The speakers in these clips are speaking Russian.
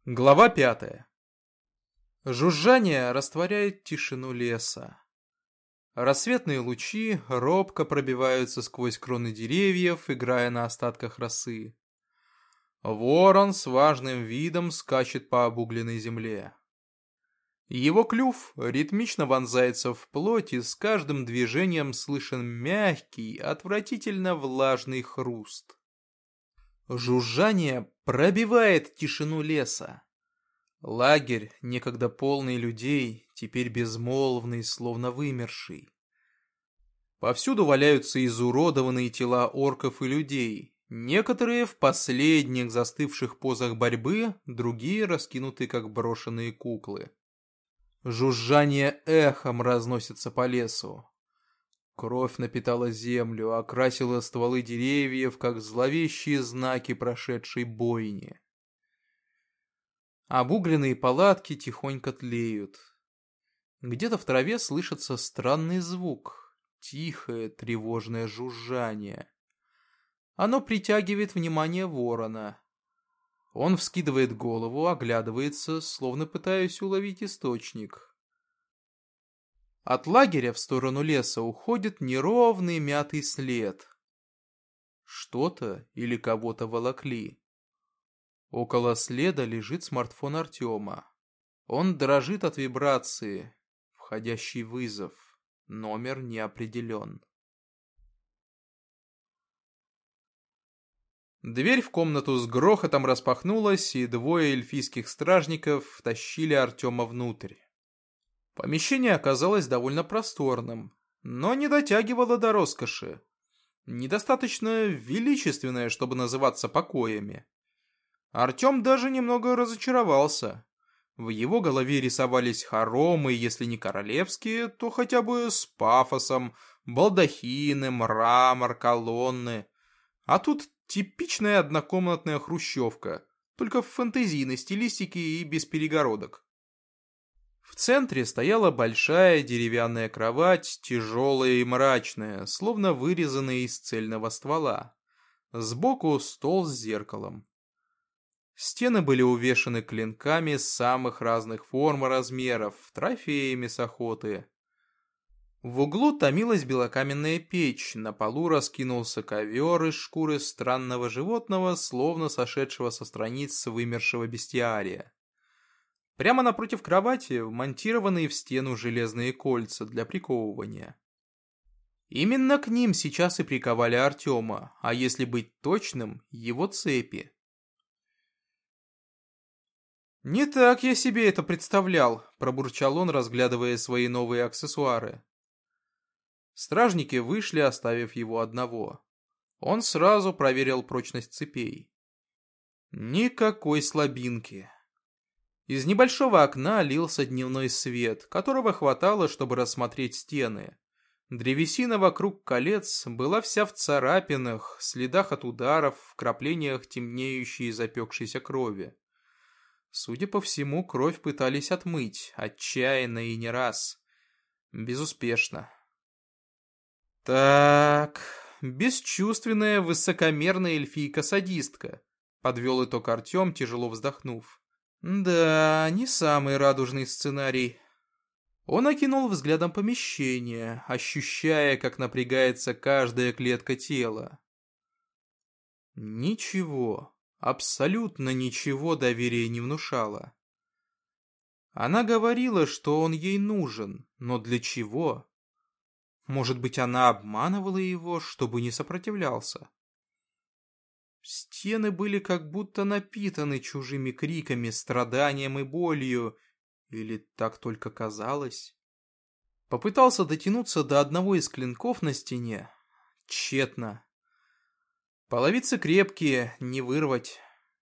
Глава 5. Жужжание растворяет тишину леса. Рассветные лучи робко пробиваются сквозь кроны деревьев, играя на остатках росы. Ворон с важным видом скачет по обугленной земле. Его клюв ритмично вонзается в плоть, и с каждым движением слышен мягкий, отвратительно влажный хруст. Жужжание пробивает тишину леса. Лагерь, некогда полный людей, теперь безмолвный, словно вымерший. Повсюду валяются изуродованные тела орков и людей, некоторые в последних застывших позах борьбы, другие раскинуты, как брошенные куклы. Жужжание эхом разносится по лесу. Кровь напитала землю, окрасила стволы деревьев, как зловещие знаки прошедшей бойни. Обугленные палатки тихонько тлеют. Где-то в траве слышится странный звук, тихое тревожное жужжание. Оно притягивает внимание ворона. Он вскидывает голову, оглядывается, словно пытаясь уловить источник. От лагеря в сторону леса уходит неровный мятый след. Что-то или кого-то волокли. Около следа лежит смартфон Артема. Он дрожит от вибрации. Входящий вызов. Номер не определен. Дверь в комнату с грохотом распахнулась, и двое эльфийских стражников втащили Артема внутрь. Помещение оказалось довольно просторным, но не дотягивало до роскоши. Недостаточно величественное, чтобы называться покоями. Артем даже немного разочаровался. В его голове рисовались хоромы, если не королевские, то хотя бы с пафосом, балдахины, мрамор, колонны. А тут типичная однокомнатная хрущевка, только в фэнтезийной стилистике и без перегородок. В центре стояла большая деревянная кровать, тяжелая и мрачная, словно вырезанная из цельного ствола. Сбоку стол с зеркалом. Стены были увешаны клинками самых разных форм и размеров, трофеями с охоты. В углу томилась белокаменная печь, на полу раскинулся ковер из шкуры странного животного, словно сошедшего со страниц вымершего бестиария. Прямо напротив кровати вмонтированные в стену железные кольца для приковывания. Именно к ним сейчас и приковали Артема, а если быть точным, его цепи. «Не так я себе это представлял», – пробурчал он, разглядывая свои новые аксессуары. Стражники вышли, оставив его одного. Он сразу проверил прочность цепей. Никакой слабинки. Из небольшого окна лился дневной свет, которого хватало, чтобы рассмотреть стены. Древесина вокруг колец была вся в царапинах, следах от ударов, вкраплениях темнеющей и запекшейся крови. Судя по всему, кровь пытались отмыть, отчаянно и не раз. Безуспешно. «Так, бесчувственная, высокомерная эльфийка-садистка», — подвел итог Артем, тяжело вздохнув. «Да, не самый радужный сценарий». Он окинул взглядом помещение, ощущая, как напрягается каждая клетка тела. Ничего, абсолютно ничего доверия не внушало. Она говорила, что он ей нужен, но для чего? Может быть, она обманывала его, чтобы не сопротивлялся? Стены были как будто напитаны чужими криками, страданием и болью, или так только казалось. Попытался дотянуться до одного из клинков на стене. Тщетно. Половицы крепкие, не вырвать.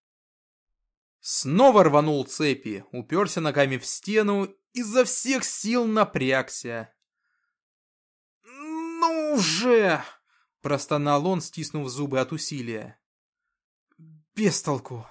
Снова рванул цепи, уперся ногами в стену, изо всех сил напрягся. «Ну же!» – простонал он, стиснув зубы от усилия. «Без толку».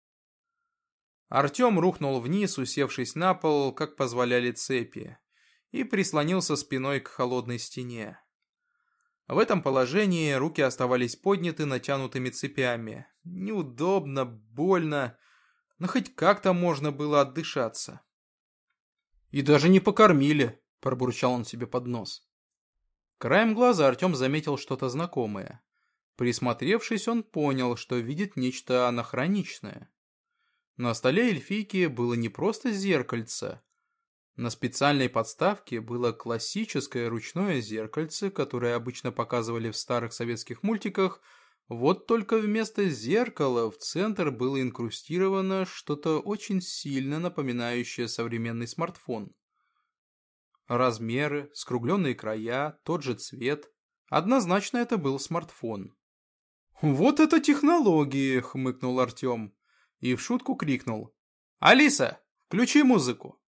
Артем рухнул вниз, усевшись на пол, как позволяли цепи, и прислонился спиной к холодной стене. В этом положении руки оставались подняты натянутыми цепями. Неудобно, больно, но хоть как-то можно было отдышаться. «И даже не покормили», — пробурчал он себе под нос. Краем глаза Артем заметил что-то знакомое. Присмотревшись, он понял, что видит нечто анахроничное. На столе эльфийки было не просто зеркальце. На специальной подставке было классическое ручное зеркальце, которое обычно показывали в старых советских мультиках. Вот только вместо зеркала в центр было инкрустировано что-то очень сильно напоминающее современный смартфон. Размеры, скругленные края, тот же цвет. Однозначно это был смартфон. «Вот это технологии!» — хмыкнул Артем. И в шутку крикнул: «Алиса, включи музыку!»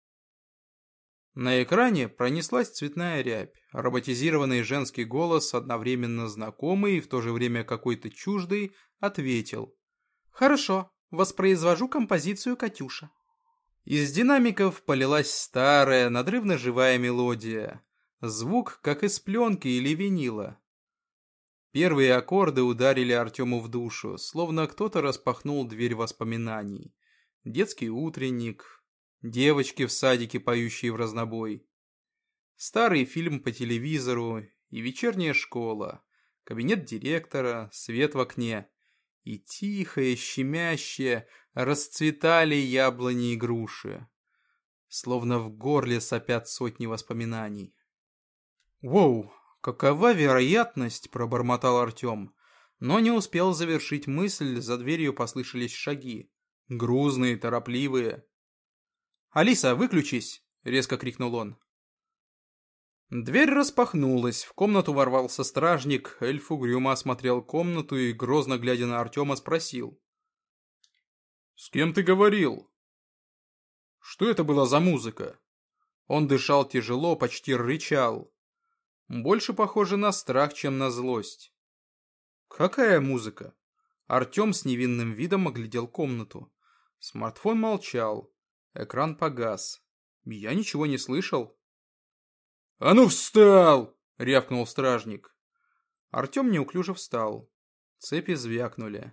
На экране пронеслась цветная рябь. Роботизированный женский голос, одновременно знакомый и в то же время какой-то чуждый, ответил: «Хорошо, воспроизвожу композицию «Катюша». Из динамиков полилась старая, надрывно живая мелодия. Звук, как из пленки или винила. Первые аккорды ударили Артему в душу, словно кто-то распахнул дверь воспоминаний. Детский утренник, девочки в садике, поющие в разнобой, старый фильм по телевизору и вечерняя школа, кабинет директора, свет в окне. И тихое, щемящее расцветали яблони и груши. Словно в горле сопят сотни воспоминаний. «Воу, какова вероятность?» – пробормотал Артем, но не успел завершить мысль, за дверью послышались шаги. Грузные, торопливые. «Алиса, выключись!» – резко крикнул он. Дверь распахнулась, в комнату ворвался стражник, эльф угрюмо осмотрел комнату и, грозно глядя на Артема, спросил: «С кем ты говорил?» «Что это была за музыка?» Он дышал тяжело, почти рычал. Больше похоже на страх, чем на злость. «Какая музыка?» Артем с невинным видом оглядел комнату. Смартфон молчал, экран погас. Я ничего не слышал. «А ну встал!» — рявкнул стражник. Артем неуклюже встал. Цепи звякнули.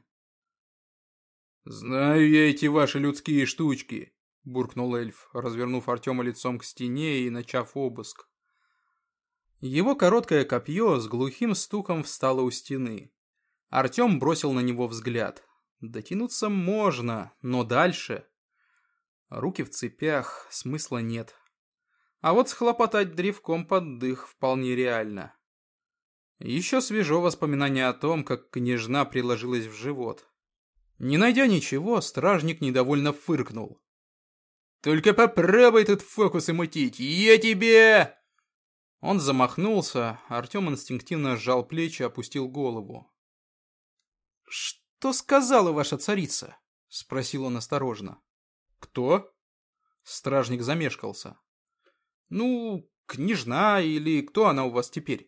«Знаю я эти ваши людские штучки», — буркнул эльф, развернув Артема лицом к стене и начав обыск. Его короткое копье с глухим стуком встало у стены. Артем бросил на него взгляд. Дотянуться можно, но дальше... Руки в цепях, смысла нет. А вот схлопотать древком под дых вполне реально. Еще свежо воспоминание о том, как княжна приложилась в живот. Не найдя ничего, стражник недовольно фыркнул. «Только попробуй тут фокусы мутить, я тебе...» Он замахнулся, Артем инстинктивно сжал плечи, опустил голову. «Что сказала ваша царица?» — спросил он осторожно. «Кто?» Стражник замешкался. «Ну, княжна или кто она у вас теперь?»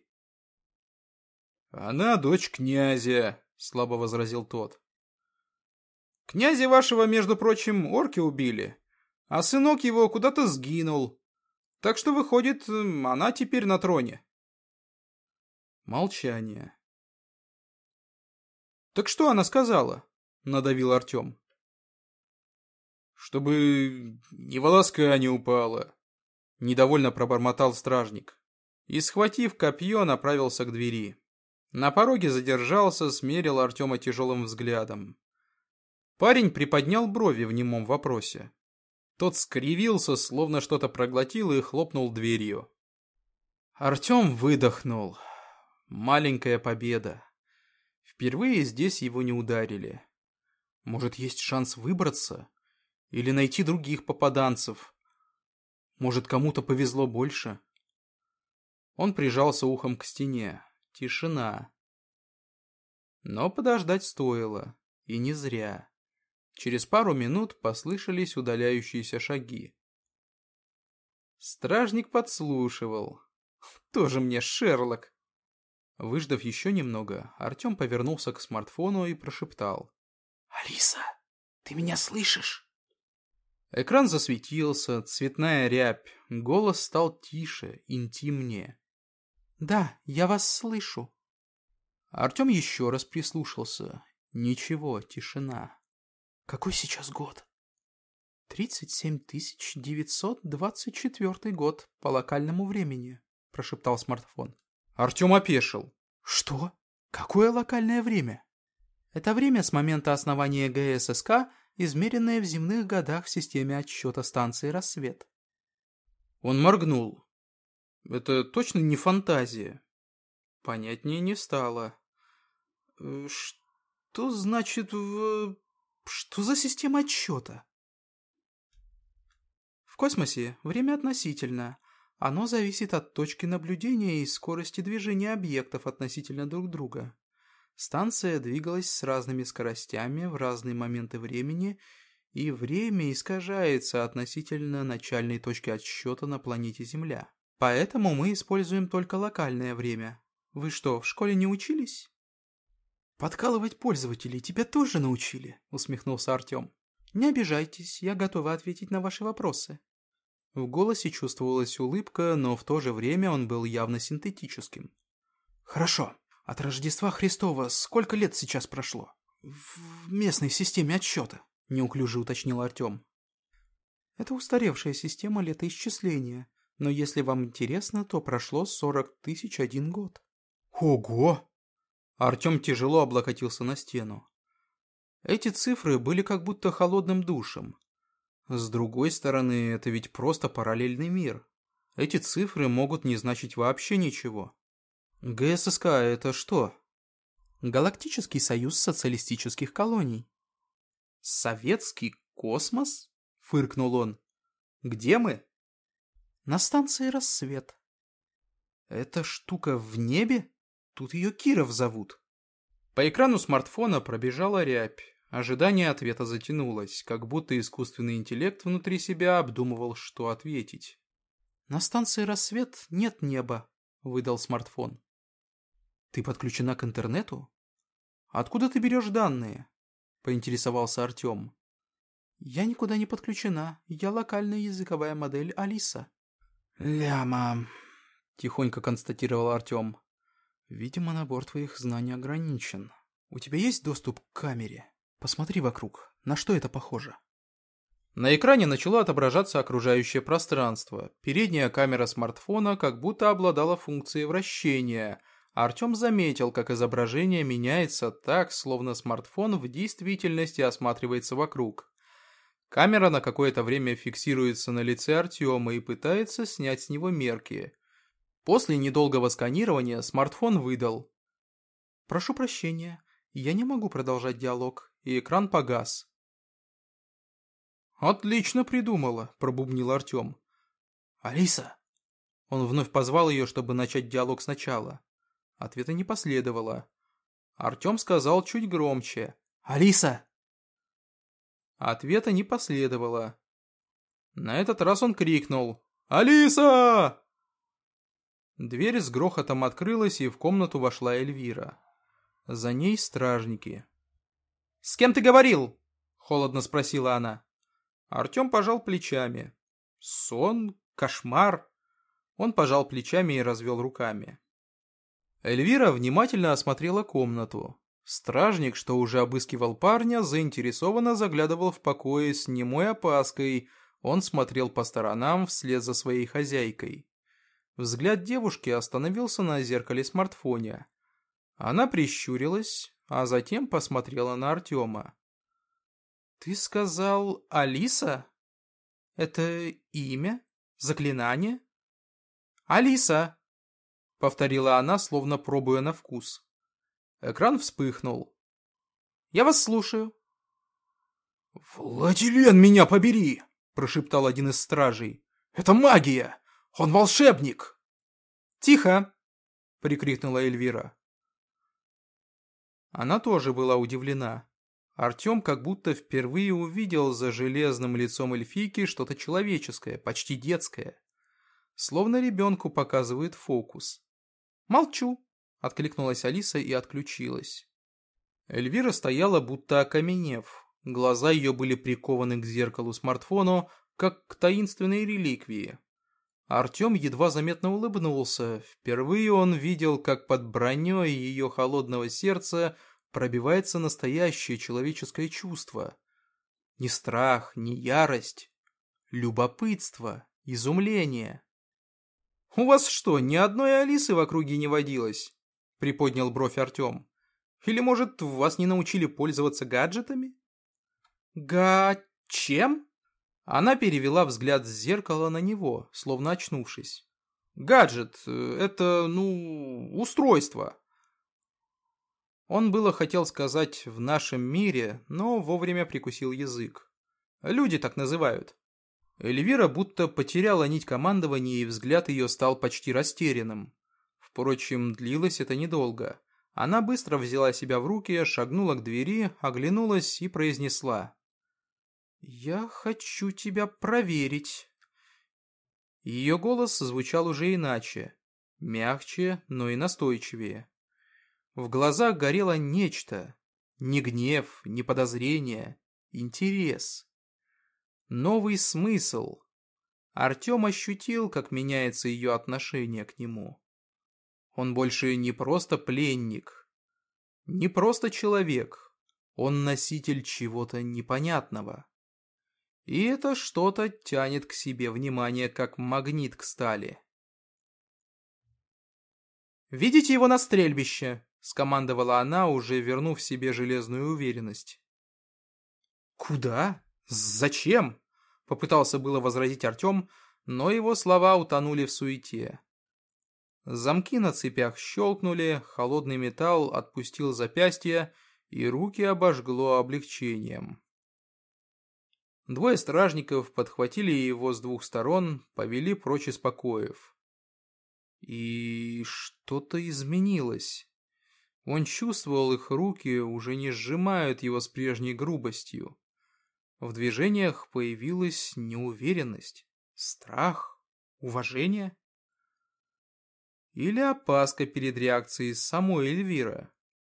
«Она дочь князя», — слабо возразил тот. «Князя вашего, между прочим, орки убили, а сынок его куда-то сгинул. Так что, выходит, она теперь на троне». Молчание. «Так что она сказала?» — надавил Артем. «Чтобы ни волоска не упала», — недовольно пробормотал стражник. И, схватив копье, направился к двери. На пороге задержался, смерил Артема тяжелым взглядом. Парень приподнял брови в немом вопросе. Тот скривился, словно что-то проглотил, и хлопнул дверью. Артем выдохнул. Маленькая победа. Впервые здесь его не ударили. Может, есть шанс выбраться? Или найти других попаданцев? Может, кому-то повезло больше? Он прижался ухом к стене. Тишина. Но подождать стоило. И не зря. Через пару минут послышались удаляющиеся шаги. Стражник подслушивал. Тоже мне Шерлок. Выждав еще немного, Артем повернулся к смартфону и прошептал: «Алиса, ты меня слышишь?» Экран засветился, цветная рябь. Голос стал тише, интимнее. «Да, я вас слышу». Артем еще раз прислушался. Ничего, тишина. Какой сейчас год? 37924 год по локальному времени, прошептал смартфон. Артем опешил. Что? Какое локальное время? Это время с момента основания ГССК, измеренное в земных годах в системе отсчета станции «Рассвет». Он моргнул. Это точно не фантазия? Понятнее не стало. Что значит Что за система отсчета? В космосе время относительно. Оно зависит от точки наблюдения и скорости движения объектов относительно друг друга. Станция двигалась с разными скоростями в разные моменты времени, и время искажается относительно начальной точки отсчета на планете Земля. Поэтому мы используем только локальное время. Вы что, в школе не учились? «Подкалывать пользователей тебя тоже научили», — усмехнулся Артем. «Не обижайтесь, я готова ответить на ваши вопросы». В голосе чувствовалась улыбка, но в то же время он был явно синтетическим. «Хорошо. От Рождества Христова сколько лет сейчас прошло? В местной системе отсчета», — неуклюже уточнил Артем. «Это устаревшая система летоисчисления, но если вам интересно, то прошло 40 001 год». «Ого!» Артем тяжело облокотился на стену. Эти цифры были как будто холодным душем. С другой стороны, это ведь просто параллельный мир. Эти цифры могут не значить вообще ничего. ГССК — это что? Галактический союз социалистических колоний. Советский космос? Фыркнул он. Где мы? На станции «Рассвет». Эта штука в небе? Тут ее Киров зовут. По экрану смартфона пробежала рябь. Ожидание ответа затянулось, как будто искусственный интеллект внутри себя обдумывал, что ответить. «На станции «Рассвет» нет неба», — выдал смартфон. «Ты подключена к интернету? Откуда ты берешь данные?» — поинтересовался Артем. «Я никуда не подключена. Я локальная языковая модель Алиса». «Ляма», — тихонько констатировал Артем. «Видимо, набор твоих знаний ограничен. У тебя есть доступ к камере? Посмотри вокруг. На что это похоже?» На экране начало отображаться окружающее пространство. Передняя камера смартфона как будто обладала функцией вращения. Артем заметил, как изображение меняется так, словно смартфон в действительности осматривается вокруг. Камера на какое-то время фиксируется на лице Артема и пытается снять с него мерки. После недолгого сканирования смартфон выдал: «Прошу прощения, я не могу продолжать диалог», и экран погас. «Отлично придумала», — пробубнил Артем. «Алиса!» Он вновь позвал ее, чтобы начать диалог сначала. Ответа не последовало. Артем сказал чуть громче: «Алиса!» Ответа не последовало. На этот раз он крикнул: «Алиса!» Дверь с грохотом открылась, и в комнату вошла Эльвира. За ней стражники. «С кем ты говорил?» — холодно спросила она. Артем пожал плечами. «Сон? Кошмар?» Он пожал плечами и развел руками. Эльвира внимательно осмотрела комнату. Стражник, что уже обыскивал парня, заинтересованно заглядывал в покои с немой опаской. Он смотрел по сторонам вслед за своей хозяйкой. Взгляд девушки остановился на зеркале смартфона. Она прищурилась, а затем посмотрела на Артема. «Ты сказал Алиса? Это имя? Заклинание?» «Алиса!» — повторила она, словно пробуя на вкус. Экран вспыхнул. «Я вас слушаю». «Владилен, меня побери!» — прошептал один из стражей. «Это магия! Он волшебник!» «Тихо!» — прикрикнула Эльвира. Она тоже была удивлена. Артем как будто впервые увидел за железным лицом эльфийки что-то человеческое, почти детское. Словно ребенку показывает фокус. «Молчу!» — откликнулась Алиса и отключилась. Эльвира стояла, будто окаменев. Глаза ее были прикованы к зеркалу смартфону, как к таинственной реликвии. Артем едва заметно улыбнулся. Впервые он видел, как под броней ее холодного сердца пробивается настоящее человеческое чувство. Ни страх, ни ярость. Любопытство, изумление. «У вас что, ни одной Алисы в округе не водилось?» — приподнял бровь Артем. «Или, может, вас не научили пользоваться гаджетами?» Чем?» Она перевела взгляд с зеркала на него, словно очнувшись. «Гаджет — это, устройство». Он было хотел сказать «в нашем мире», но вовремя прикусил язык. Люди так называют. Эльвира будто потеряла нить командования, и взгляд ее стал почти растерянным. Впрочем, длилось это недолго. Она быстро взяла себя в руки, шагнула к двери, оглянулась и произнесла: «Я хочу тебя проверить». Ее голос звучал уже иначе, мягче, но и настойчивее. В глазах горело нечто, не гнев, не подозрение, интерес. Новый смысл. Артем ощутил, как меняется ее отношение к нему. Он больше не просто пленник, не просто человек, он носитель чего-то непонятного. И это что-то тянет к себе внимание, как магнит к стали. «Видите его на стрельбище?» — скомандовала она, уже вернув себе железную уверенность. «Куда? Зачем?» — попытался было возразить Артем, но его слова утонули в суете. Замки на цепях щелкнули, холодный металл отпустил запястья, и руки обожгло облегчением. Двое стражников подхватили его с двух сторон, повели прочь из покоев. И что-то изменилось. Он чувствовал, их руки уже не сжимают его с прежней грубостью. В движениях появилась неуверенность, страх, уважение. Или опаска перед реакцией самой Эльвиры.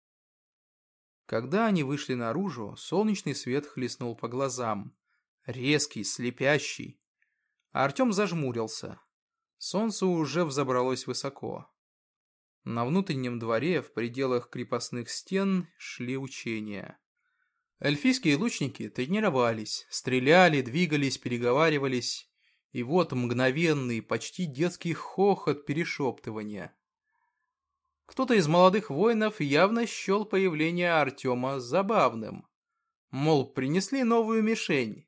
Когда они вышли наружу, солнечный свет хлестнул по глазам. Резкий, слепящий. Артем зажмурился. Солнце уже взобралось высоко. На внутреннем дворе, в пределах крепостных стен, шли учения. Эльфийские лучники тренировались, стреляли, двигались, переговаривались. И вот мгновенный, почти детский хохот перешептывания. Кто-то из молодых воинов явно счел появление Артема забавным. Мол, принесли новую мишень.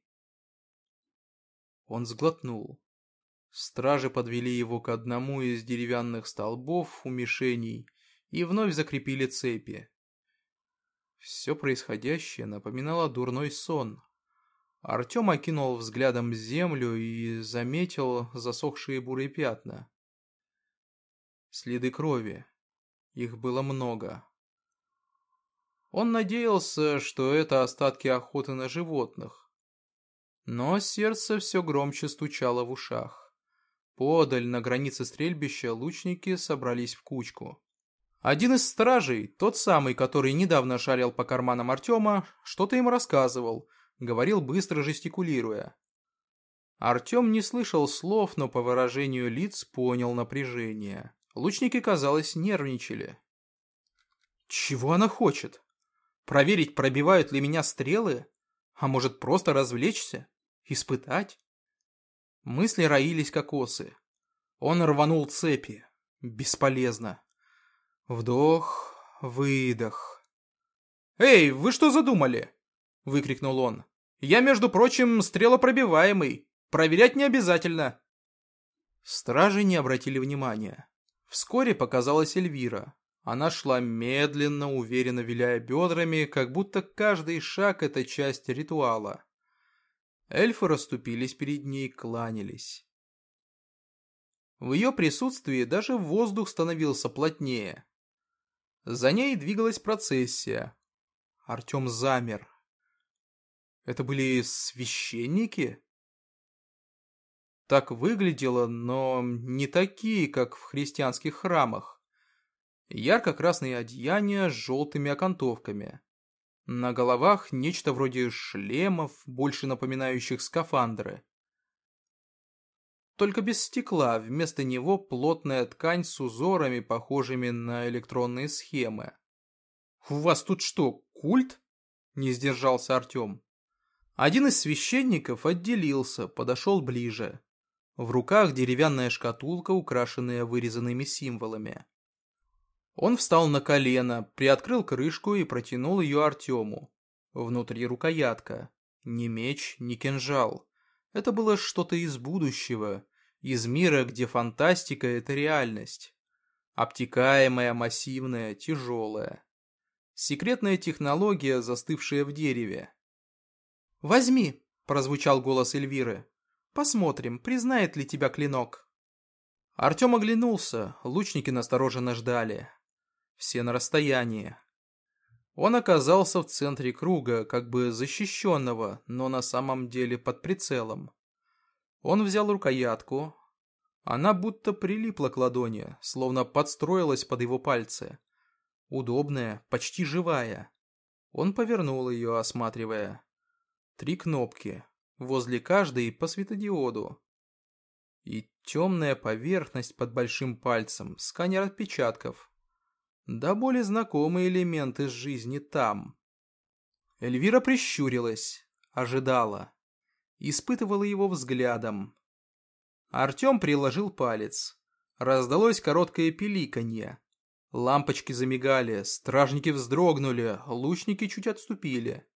Он сглотнул. Стражи подвели его к одному из деревянных столбов у мишеней и вновь закрепили цепи. Все происходящее напоминало дурной сон. Артем окинул взглядом землю и заметил засохшие бурые пятна. Следы крови. Их было много. Он надеялся, что это остатки охоты на животных. Но сердце все громче стучало в ушах. Подаль на границе стрельбища лучники собрались в кучку. Один из стражей, тот самый, который недавно шарил по карманам Артема, что-то им рассказывал, говорил быстро, жестикулируя. Артем не слышал слов, но по выражению лиц понял напряжение. Лучники, казалось, нервничали. Чего она хочет? Проверить, пробивают ли меня стрелы? А может, просто развлечься? Испытать? Мысли роились, как осы. Он рванул цепи. Бесполезно. Вдох, выдох. «Эй, вы что задумали?» — выкрикнул он. «Я, между прочим, стрелопробиваемый. Проверять не обязательно». Стражи не обратили внимания. Вскоре показалась Эльвира. Она шла медленно, уверенно виляя бедрами, как будто каждый шаг — это часть ритуала. Эльфы расступились перед ней, кланялись. В ее присутствии даже воздух становился плотнее. За ней двигалась процессия. Артем замер. Это были священники? Так выглядело, но не такие, как в христианских храмах. Ярко-красные одеяния с желтыми окантовками. На головах нечто вроде шлемов, больше напоминающих скафандры. Только без стекла, вместо него плотная ткань с узорами, похожими на электронные схемы. «У вас тут что, культ?» — не сдержался Артем. Один из священников отделился, подошел ближе. В руках деревянная шкатулка, украшенная вырезанными символами. Он встал на колено, приоткрыл крышку и протянул ее Артему. Внутри рукоятка. Ни меч, ни кинжал. Это было что-то из будущего, из мира, где фантастика — это реальность. Обтекаемая, массивная, тяжелая. Секретная технология, застывшая в дереве. «Возьми!» — прозвучал голос Эльвиры. «Посмотрим, признает ли тебя клинок». Артем оглянулся, лучники настороженно ждали. Все на расстоянии. Он оказался в центре круга, как бы защищенного, но на самом деле под прицелом. Он взял рукоятку. Она будто прилипла к ладони, словно подстроилась под его пальцы. Удобная, почти живая. Он повернул ее, осматривая. 3 кнопки, возле каждой по светодиоду. И темная поверхность под большим пальцем, сканер отпечатков. Да более знакомые элементы жизни там. Эльвира прищурилась, ожидала. Испытывала его взглядом. Артем приложил палец. Раздалось короткое пиликанье. Лампочки замигали, стражники вздрогнули, лучники чуть отступили.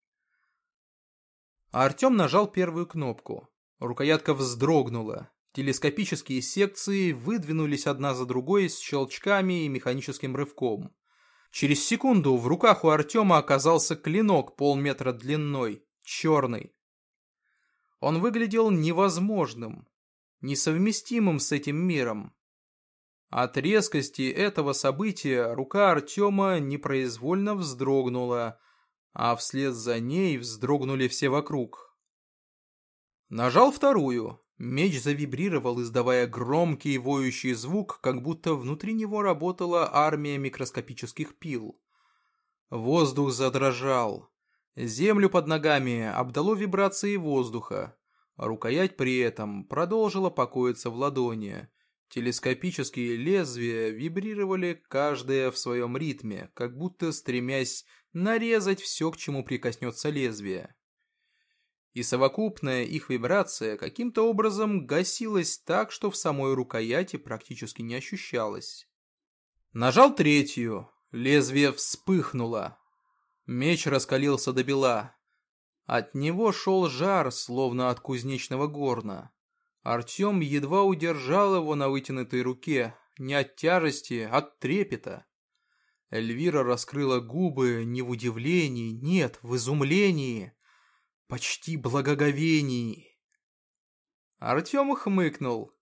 Артем нажал первую кнопку. Рукоятка вздрогнула. Телескопические секции выдвинулись одна за другой с щелчками и механическим рывком. Через секунду в руках у Артема оказался клинок полметра длиной, черный. Он выглядел невозможным, несовместимым с этим миром. От резкости этого события рука Артема непроизвольно вздрогнула, а вслед за ней вздрогнули все вокруг. Нажал вторую. Меч завибрировал, издавая громкий воющий звук, как будто внутри него работала армия микроскопических пил. Воздух задрожал. Землю под ногами обдало вибрацией воздуха. Рукоять при этом продолжила покоиться в ладони. Телескопические лезвия вибрировали каждое в своем ритме, как будто стремясь нарезать все, к чему прикоснется лезвие. И совокупная их вибрация каким-то образом гасилась так, что в самой рукояти практически не ощущалось. Нажал третью, лезвие вспыхнуло. Меч раскалился до бела. От него шел жар, словно от кузнечного горна. Артем едва удержал его на вытянутой руке, не от тяжести, а от трепета. Эльвира раскрыла губы не в удивлении, нет, в изумлении. Почти благоговении. Артем хмыкнул.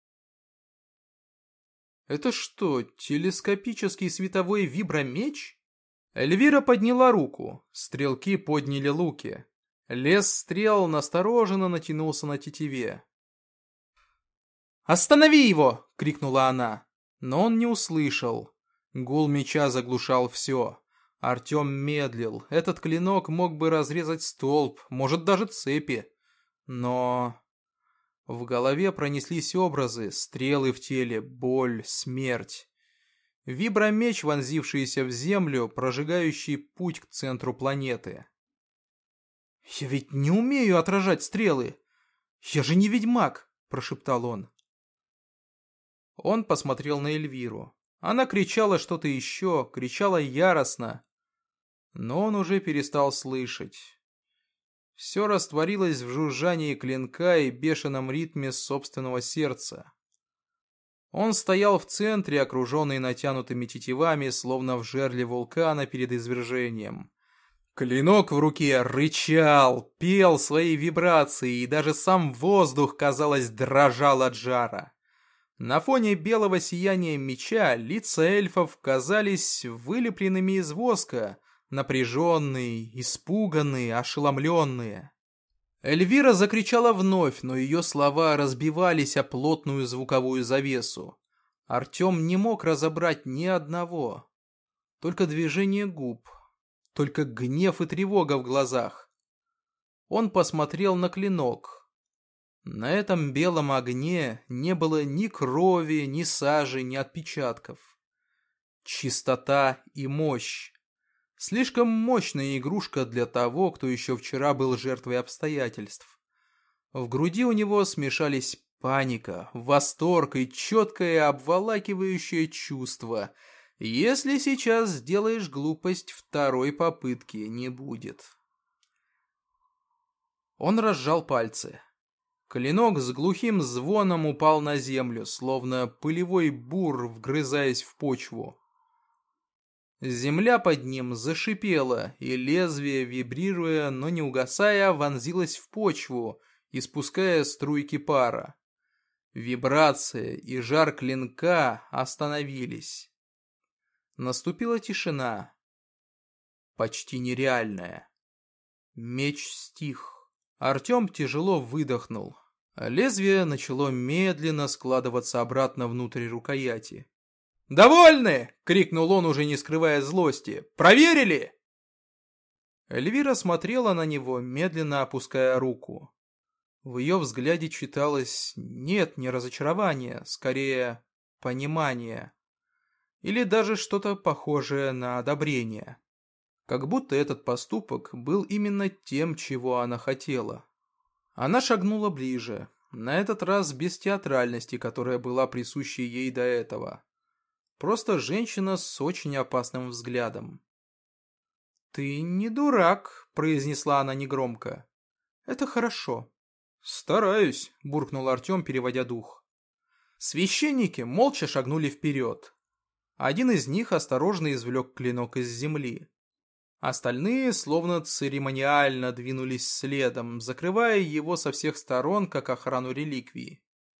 «Это что, телескопический световой вибромеч?» Эльвира подняла руку, стрелки подняли луки. Лес стрел настороженно натянулся на тетиве. «Останови его!» — крикнула она. Но он не услышал. Гул меча заглушал все. Артем медлил. Этот клинок мог бы разрезать столб, может даже цепи. Но... В голове пронеслись образы, стрелы в теле, боль, смерть. Вибромеч, вонзившийся в землю, прожигающий путь к центру планеты. «Я ведь не умею отражать стрелы! Я же не ведьмак!» – прошептал он. Он посмотрел на Эльвиру. Она кричала что-то еще, кричала яростно. Но он уже перестал слышать. Все растворилось в жужжании клинка и бешеном ритме собственного сердца. Он стоял в центре, окруженный натянутыми тетивами, словно в жерле вулкана перед извержением. Клинок в руке рычал, пел свои вибрации, и даже сам воздух, казалось, дрожал от жара. На фоне белого сияния меча лица эльфов казались вылепленными из воска, напряженные, испуганные, ошеломленные. Эльвира закричала вновь, но ее слова разбивались о плотную звуковую завесу. Артем не мог разобрать ни одного. Только движение губ, только гнев и тревога в глазах. Он посмотрел на клинок. На этом белом огне не было ни крови, ни сажи, ни отпечатков. Чистота и мощь. Слишком мощная игрушка для того, кто еще вчера был жертвой обстоятельств. В груди у него смешались паника, восторг и четкое обволакивающее чувство. Если сейчас сделаешь глупость, второй попытки не будет. Он разжал пальцы. Клинок с глухим звоном упал на землю, словно пылевой бур, вгрызаясь в почву. Земля под ним зашипела, и лезвие, вибрируя, но не угасая, вонзилось в почву, испуская струйки пара. Вибрация и жар клинка остановились. Наступила тишина. Почти нереальная. Меч стих. Артем тяжело выдохнул. Лезвие начало медленно складываться обратно внутрь рукояти. «Довольны!» — крикнул он, уже не скрывая злости. «Проверили?» Эльвира смотрела на него, медленно опуская руку. В ее взгляде читалось нет, не разочарование, скорее понимание. Или даже что-то похожее на одобрение. Как будто этот поступок был именно тем, чего она хотела. Она шагнула ближе, на этот раз без театральности, которая была присуща ей до этого. Просто женщина с очень опасным взглядом. «Ты не дурак», — произнесла она негромко. «Это хорошо». «Стараюсь», — буркнул Артем, переводя дух. Священники молча шагнули вперед. Один из них осторожно извлек клинок из земли. Остальные словно церемониально двинулись следом, закрывая его со всех сторон, как охрану реликвии.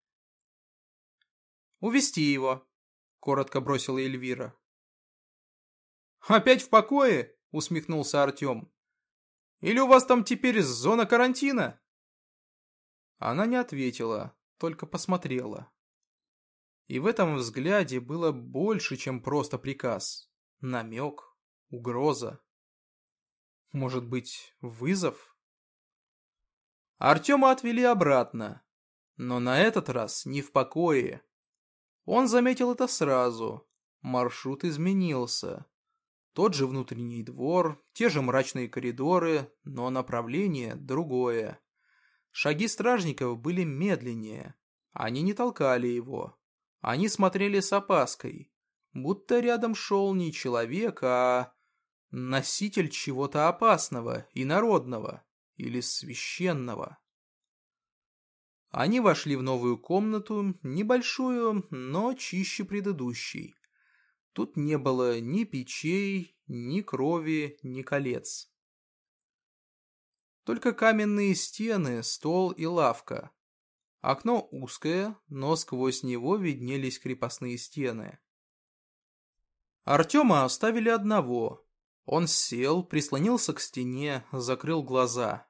«Увести его», — коротко бросила Эльвира. «Опять в покое?» — усмехнулся Артем. «Или у вас там теперь зона карантина?» Она не ответила, только посмотрела. И в этом взгляде было больше, чем просто приказ. Намек, угроза. Может быть, вызов? Артема отвели обратно, но на этот раз не в покое. Он заметил это сразу. Маршрут изменился. Тот же внутренний двор, те же мрачные коридоры, но направление другое. Шаги стражников были медленнее. Они не толкали его. Они смотрели с опаской, будто рядом шел не человек, а носитель чего-то опасного, инородного или священного. Они вошли в новую комнату, небольшую, но чище предыдущей. Тут не было ни печей, ни крови, ни колец. Только каменные стены, стол и лавка. Окно узкое, но сквозь него виднелись крепостные стены. Артема оставили одного. Он сел, прислонился к стене, закрыл глаза.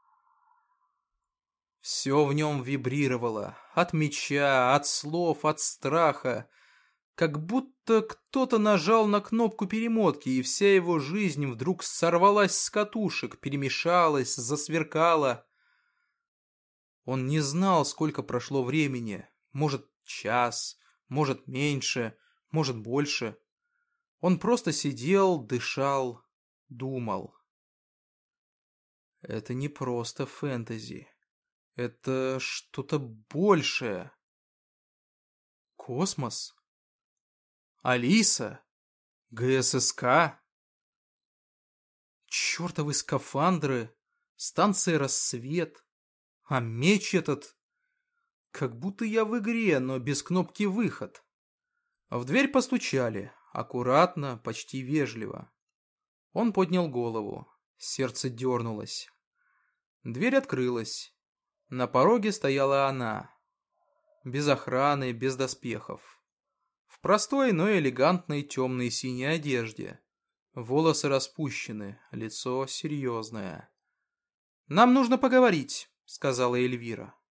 Все в нем вибрировало. От меча, от слов, от страха. Как будто кто-то нажал на кнопку перемотки, и вся его жизнь вдруг сорвалась с катушек, перемешалась, засверкала. Он не знал, сколько прошло времени. Может, час, может, меньше, может, больше. Он просто сидел, дышал, думал. Это не просто фэнтези. Это что-то большее. Космос? Алиса? ГССК? Чёртовы скафандры? Станция «Рассвет»? А меч этот... Как будто я в игре, но без кнопки «Выход». В дверь постучали. Аккуратно, почти вежливо. Он поднял голову. Сердце дернулось. Дверь открылась. На пороге стояла она. Без охраны, без доспехов. В простой, но элегантной темной синей одежде. Волосы распущены, лицо серьезное. «Нам нужно поговорить», — сказала Эльвира.